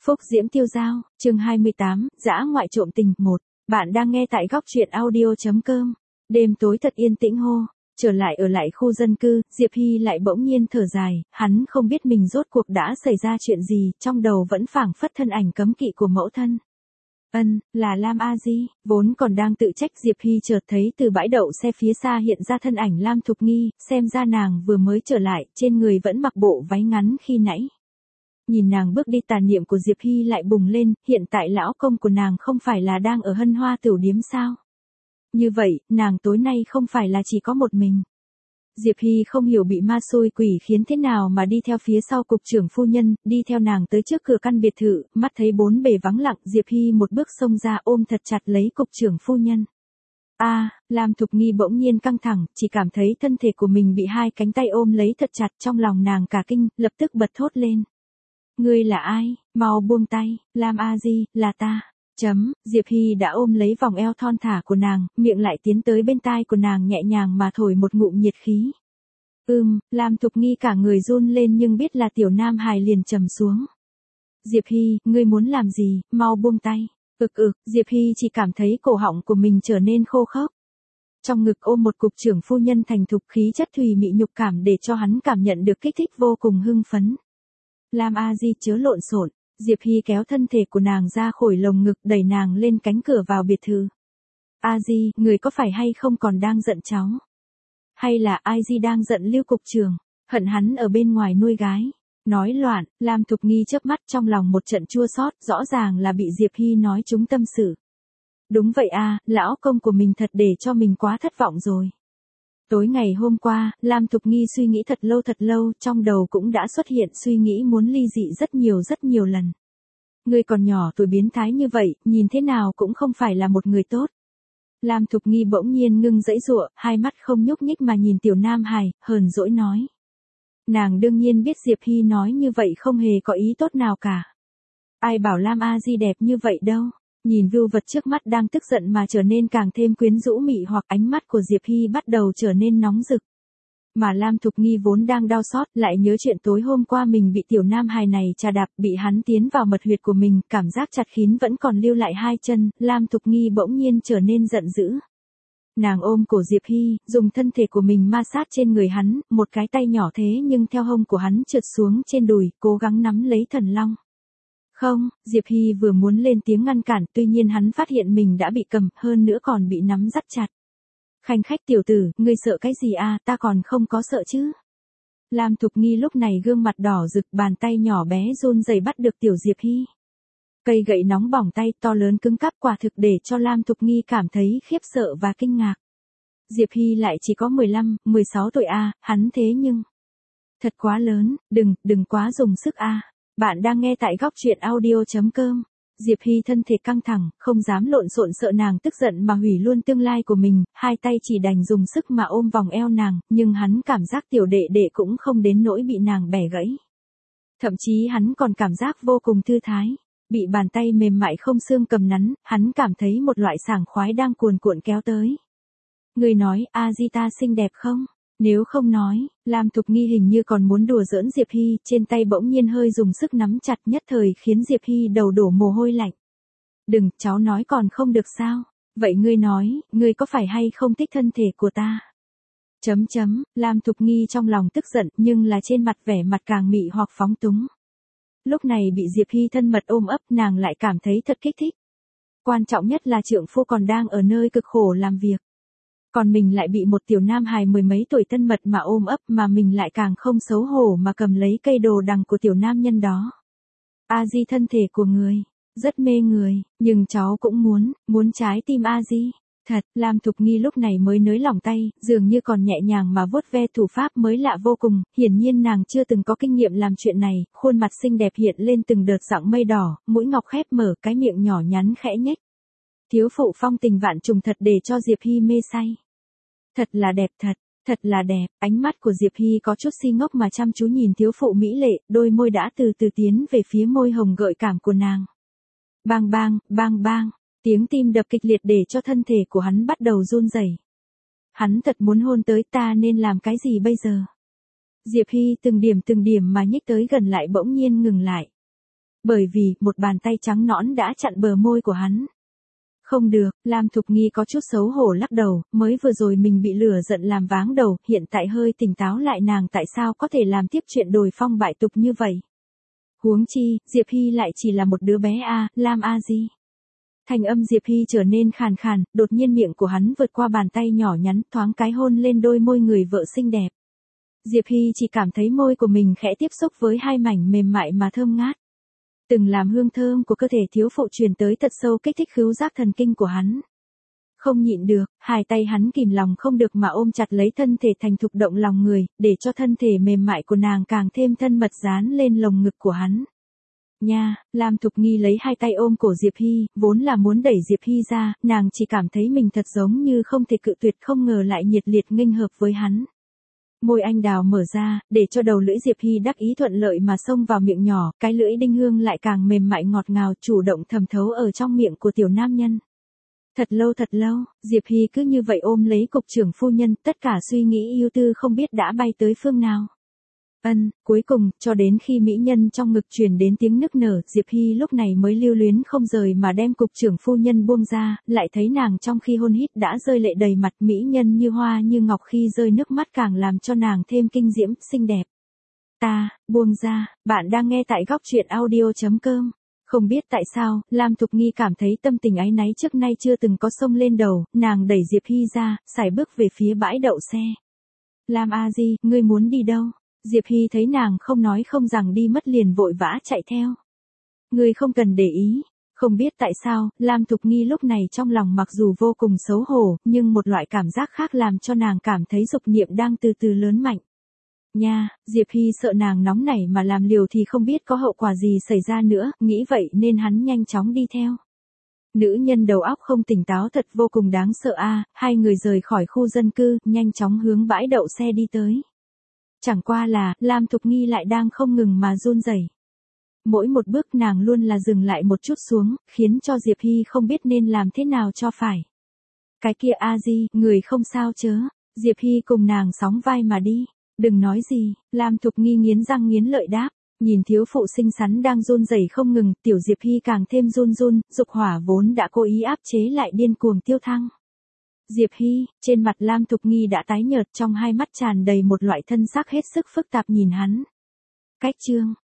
Phúc Diễm Tiêu Dao, chương 28, dã ngoại trộm tình 1. Bạn đang nghe tại góc truyện audio.com. Đêm tối thật yên tĩnh hô. Trở lại ở lại khu dân cư, Diệp Hy lại bỗng nhiên thở dài, hắn không biết mình rốt cuộc đã xảy ra chuyện gì, trong đầu vẫn phảng phất thân ảnh cấm kỵ của mẫu thân. Là Lam A Di, vốn còn đang tự trách Diệp Hy chợt thấy từ bãi đậu xe phía xa hiện ra thân ảnh Lam Thục Nghi, xem ra nàng vừa mới trở lại, trên người vẫn mặc bộ váy ngắn khi nãy. Nhìn nàng bước đi tà niệm của Diệp Hy lại bùng lên, hiện tại lão công của nàng không phải là đang ở Hân Hoa Tửu Điếm sao? Như vậy, nàng tối nay không phải là chỉ có một mình. Diệp Hy không hiểu bị ma xôi quỷ khiến thế nào mà đi theo phía sau cục trưởng phu nhân, đi theo nàng tới trước cửa căn biệt thự, mắt thấy bốn bề vắng lặng, Diệp Hy một bước xông ra ôm thật chặt lấy cục trưởng phu nhân. Lam Thục Nghi bỗng nhiên căng thẳng, chỉ cảm thấy thân thể của mình bị hai cánh tay ôm lấy thật chặt, trong lòng nàng cả kinh, lập tức bật thốt lên. Ngươi là ai? Mau buông tay, Lam A Di, là ta. Diệp Hy đã ôm lấy vòng eo thon thả của nàng, miệng lại tiến tới bên tai của nàng nhẹ nhàng mà thổi một ngụm nhiệt khí. Lam Thục Nghi cả người run lên nhưng biết là tiểu nam hài liền trầm xuống. Diệp Hy, ngươi muốn làm gì, mau buông tay. Diệp Hy chỉ cảm thấy cổ họng của mình trở nên khô khốc. Trong ngực ôm một cục trưởng phu nhân thành thục, khí chất thùy mị nhục cảm để cho hắn cảm nhận được kích thích vô cùng hưng phấn. Lam A Di chớ lộn xộn. Diệp Hy kéo thân thể của nàng ra khỏi lồng ngực, đẩy nàng lên cánh cửa vào biệt thự. A Di, người có phải hay không còn đang giận cháu? Hay là ai Di đang giận Lưu cục trưởng, hận hắn ở bên ngoài nuôi gái? Nói loạn, Lam Thục Nghi chớp mắt, trong lòng một trận chua xót, rõ ràng là bị Diệp Hy nói trúng tâm sự. Đúng vậy lão công của mình thật để cho mình quá thất vọng rồi. Tối ngày hôm qua, Lam Thục Nghi suy nghĩ thật lâu, trong đầu cũng đã xuất hiện suy nghĩ muốn ly dị rất nhiều lần. Người còn nhỏ tuổi biến thái như vậy, nhìn thế nào cũng không phải là một người tốt. Lam Thục Nghi bỗng nhiên ngưng giãy giụa, hai mắt không nhúc nhích mà nhìn tiểu nam hài, hờn dỗi nói. Nàng đương nhiên biết Diệp Hy nói như vậy không hề có ý tốt nào cả. Ai bảo Lam A Di đẹp như vậy đâu. Nhìn vưu vật trước mắt đang tức giận mà trở nên càng thêm quyến rũ mị hoặc, ánh mắt của Diệp Hy bắt đầu trở nên nóng rực. Mà Lam Thục Nghi vốn đang đau xót, lại nhớ chuyện tối hôm qua mình bị tiểu nam hài này trà đạp, bị hắn tiến vào mật huyệt của mình, cảm giác chặt khín vẫn còn lưu lại hai chân, Lam Thục Nghi bỗng nhiên trở nên giận dữ. Nàng ôm cổ Diệp Hy, dùng thân thể của mình ma sát trên người hắn, một cái tay nhỏ thế nhưng theo hông của hắn trượt xuống trên đùi, cố gắng nắm lấy thần long. Không, Diệp Hy vừa muốn lên tiếng ngăn cản, tuy nhiên hắn phát hiện mình đã bị cầm, hơn nữa còn bị nắm dắt chặt. Khanh khách tiểu tử, ngươi sợ cái gì ta còn không có sợ chứ. Lam Thục Nghi lúc này gương mặt đỏ rực, bàn tay nhỏ bé run rẩy bắt được tiểu Diệp Hy. Cây gậy nóng bỏng tay to lớn cứng cáp quả thực để cho Lam Thục Nghi cảm thấy khiếp sợ và kinh ngạc. Diệp Hy lại chỉ có 15, 16 tuổi hắn thế nhưng. Thật quá lớn, đừng quá dùng sức Bạn đang nghe tại góc truyện audio.com. Diệp Hy thân thể căng thẳng, không dám lộn xộn, sợ nàng tức giận mà hủy luôn tương lai của mình, hai tay chỉ đành dùng sức mà ôm vòng eo nàng, nhưng hắn cảm giác tiểu đệ đệ cũng không đến nỗi bị nàng bẻ gãy. Thậm chí hắn còn cảm giác vô cùng thư thái, bị bàn tay mềm mại không xương cầm nắn, hắn cảm thấy một loại sảng khoái đang cuồn cuộn kéo tới. Người nói, A Di ta xinh đẹp không? Nếu không nói, Lam Thục Nghi hình như còn muốn đùa giỡn Diệp Hy, trên tay bỗng nhiên hơi dùng sức nắm chặt, nhất thời khiến Diệp Hy đầu đổ mồ hôi lạnh. Đừng, cháu nói còn không được sao? Vậy ngươi nói, ngươi có phải hay không thích thân thể của ta? Lam Thục Nghi trong lòng tức giận, nhưng là trên mặt vẻ mặt càng mị hoặc phóng túng. Lúc này bị Diệp Hy thân mật ôm ấp, nàng lại cảm thấy thật kích thích. Quan trọng nhất là trượng phu còn đang ở nơi cực khổ làm việc. Còn mình lại bị một tiểu nam hài mười mấy tuổi thân mật mà ôm ấp, mà mình lại càng không xấu hổ mà cầm lấy cây đồ đằng của tiểu nam nhân đó. A Di, thân thể của người rất mê người, nhưng cháu cũng muốn trái tim A Di. Thật, Lam Thục Nghi lúc này mới nới lỏng tay, dường như còn nhẹ nhàng mà vuốt ve, thủ pháp mới lạ vô cùng, hiển nhiên nàng chưa từng có kinh nghiệm làm chuyện này, khuôn mặt xinh đẹp hiện lên từng đợt dạng mây đỏ, mũi ngọc khép mở, cái miệng nhỏ nhắn khẽ nhếch. Thiếu phụ phong tình vạn trùng thật để cho Diệp Hy mê say. Thật là đẹp thật là đẹp, ánh mắt của Diệp Hy có chút si ngốc mà chăm chú nhìn thiếu phụ mỹ lệ, đôi môi đã từ từ tiến về phía môi hồng gợi cảm của nàng. Bang bang, tiếng tim đập kịch liệt để cho thân thể của hắn bắt đầu run rẩy. Hắn thật muốn hôn tới, ta nên làm cái gì bây giờ? Diệp Hy từng điểm mà nhích tới gần lại bỗng nhiên ngừng lại. Bởi vì, một bàn tay trắng nõn đã chặn bờ môi của hắn. Không được, Lam Thục Nghi có chút xấu hổ lắc đầu, mới vừa rồi mình bị lửa giận làm váng đầu, hiện tại hơi tỉnh táo lại nàng tại sao có thể làm tiếp chuyện đồi phong bại tục như vậy. Huống chi, Diệp Hy lại chỉ là một đứa bé Lam gì. Thành âm Diệp Hy trở nên khàn khàn, đột nhiên miệng của hắn vượt qua bàn tay nhỏ nhắn, thoáng cái hôn lên đôi môi người vợ xinh đẹp. Diệp Hy chỉ cảm thấy môi của mình khẽ tiếp xúc với hai mảnh mềm mại mà thơm ngát. Từng làm hương thơm của cơ thể thiếu phụ truyền tới thật sâu kích thích khứu giác thần kinh của hắn. Không nhịn được, hai tay hắn kìm lòng không được mà ôm chặt lấy thân thể thành thục động lòng người, để cho thân thể mềm mại của nàng càng thêm thân mật dán lên lồng ngực của hắn. Nha, Lam Thục Nghi lấy hai tay ôm cổ Diệp Hy, vốn là muốn đẩy Diệp Hy ra, nàng chỉ cảm thấy mình thật giống như không thể cự tuyệt, không ngờ lại nhiệt liệt nghênh hợp với hắn. Môi anh đào mở ra, để cho đầu lưỡi Diệp Hy đắc ý thuận lợi mà xông vào miệng nhỏ, cái lưỡi đinh hương lại càng mềm mại ngọt ngào chủ động thẩm thấu ở trong miệng của tiểu nam nhân. Thật lâu, Diệp Hy cứ như vậy ôm lấy cục trưởng phu nhân, tất cả suy nghĩ ưu tư không biết đã bay tới phương nào. Cuối cùng, cho đến khi mỹ nhân trong ngực truyền đến tiếng nức nở, Diệp Hy lúc này mới lưu luyến không rời mà đem cục trưởng phu nhân buông ra, lại thấy nàng trong khi hôn hít đã rơi lệ đầy mặt, mỹ nhân như hoa như ngọc khi rơi nước mắt càng làm cho nàng thêm kinh diễm, xinh đẹp. Buông ra, bạn đang nghe tại góc truyện audio.com. Không biết tại sao, Lam Thục Nghi cảm thấy tâm tình áy náy trước nay chưa từng có xông lên đầu, nàng đẩy Diệp Hy ra, sải bước về phía bãi đậu xe. Lam gì, ngươi muốn đi đâu? Diệp Hy thấy nàng không nói không rằng đi mất liền vội vã chạy theo. Ngươi không cần để ý. Không biết tại sao, Lam Thục Nghi lúc này trong lòng mặc dù vô cùng xấu hổ, nhưng một loại cảm giác khác làm cho nàng cảm thấy dục niệm đang từ từ lớn mạnh. Nha, Diệp Hy sợ nàng nóng nảy mà làm liều thì không biết có hậu quả gì xảy ra nữa, nghĩ vậy nên hắn nhanh chóng đi theo. Nữ nhân đầu óc không tỉnh táo thật vô cùng đáng sợ hai người rời khỏi khu dân cư, nhanh chóng hướng bãi đậu xe đi tới. Chẳng qua là, Lam Thục Nghi lại đang không ngừng mà run rẩy. Mỗi một bước nàng luôn là dừng lại một chút xuống, khiến cho Diệp Hy không biết nên làm thế nào cho phải. Cái kia gì, người không sao chớ. Diệp Hy cùng nàng sóng vai mà đi. Đừng nói gì, Lam Thục Nghi nghiến răng nghiến lợi đáp. Nhìn thiếu phụ xinh xắn đang run rẩy không ngừng, tiểu Diệp Hy càng thêm run, dục hỏa vốn đã cố ý áp chế lại điên cuồng tiêu thăng. Diệp Hy, trên mặt Lam Thục Nghi đã tái nhợt, trong hai mắt tràn đầy một loại thân xác hết sức phức tạp nhìn hắn. Cách chương